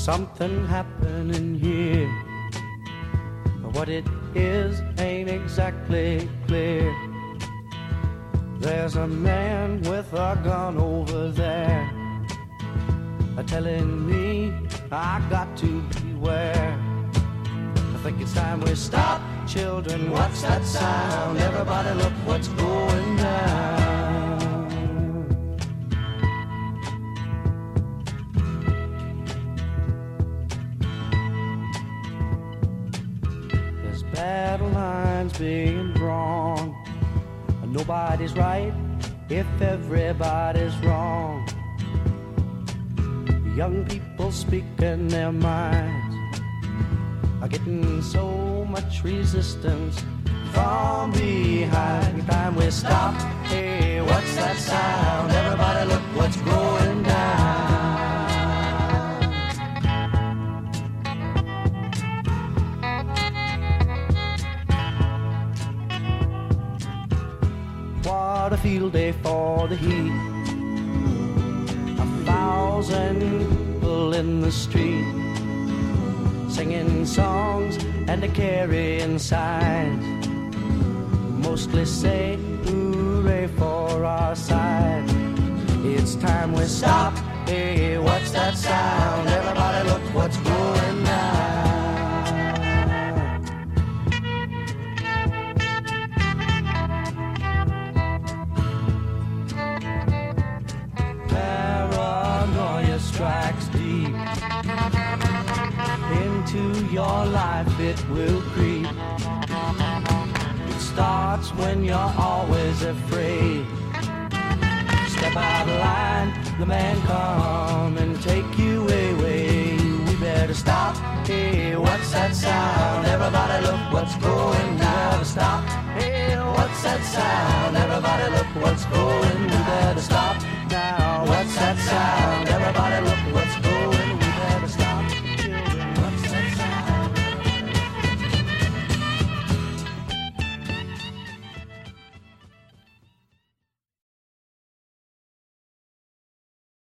something happening here. What it is ain't exactly clear. There's a man with a gun over there, telling me I got to beware. I think it's time we stop, children. What's that sound? Everybody look what's going down. There's battle lines being drawn. Nobody's right if everybody's wrong. Young people speaking their minds are getting so much resistance from behind. Time we stop. Hey, what's that sound? Everybody look what's going down. What a field day for the heat. 1,000 people in the street, singing songs and carrying signs, mostly say hooray for our side. It's time we stop. Hey, what's that sound? Everybody look what's going down. Strikes deep into your life, it will creep. It starts when you're always afraid. Step out of line, the man come and take you away. We better stop. Hey, what's that sound? Everybody look what's going down. Stop. Hey, what's that sound? Everybody look what's going down.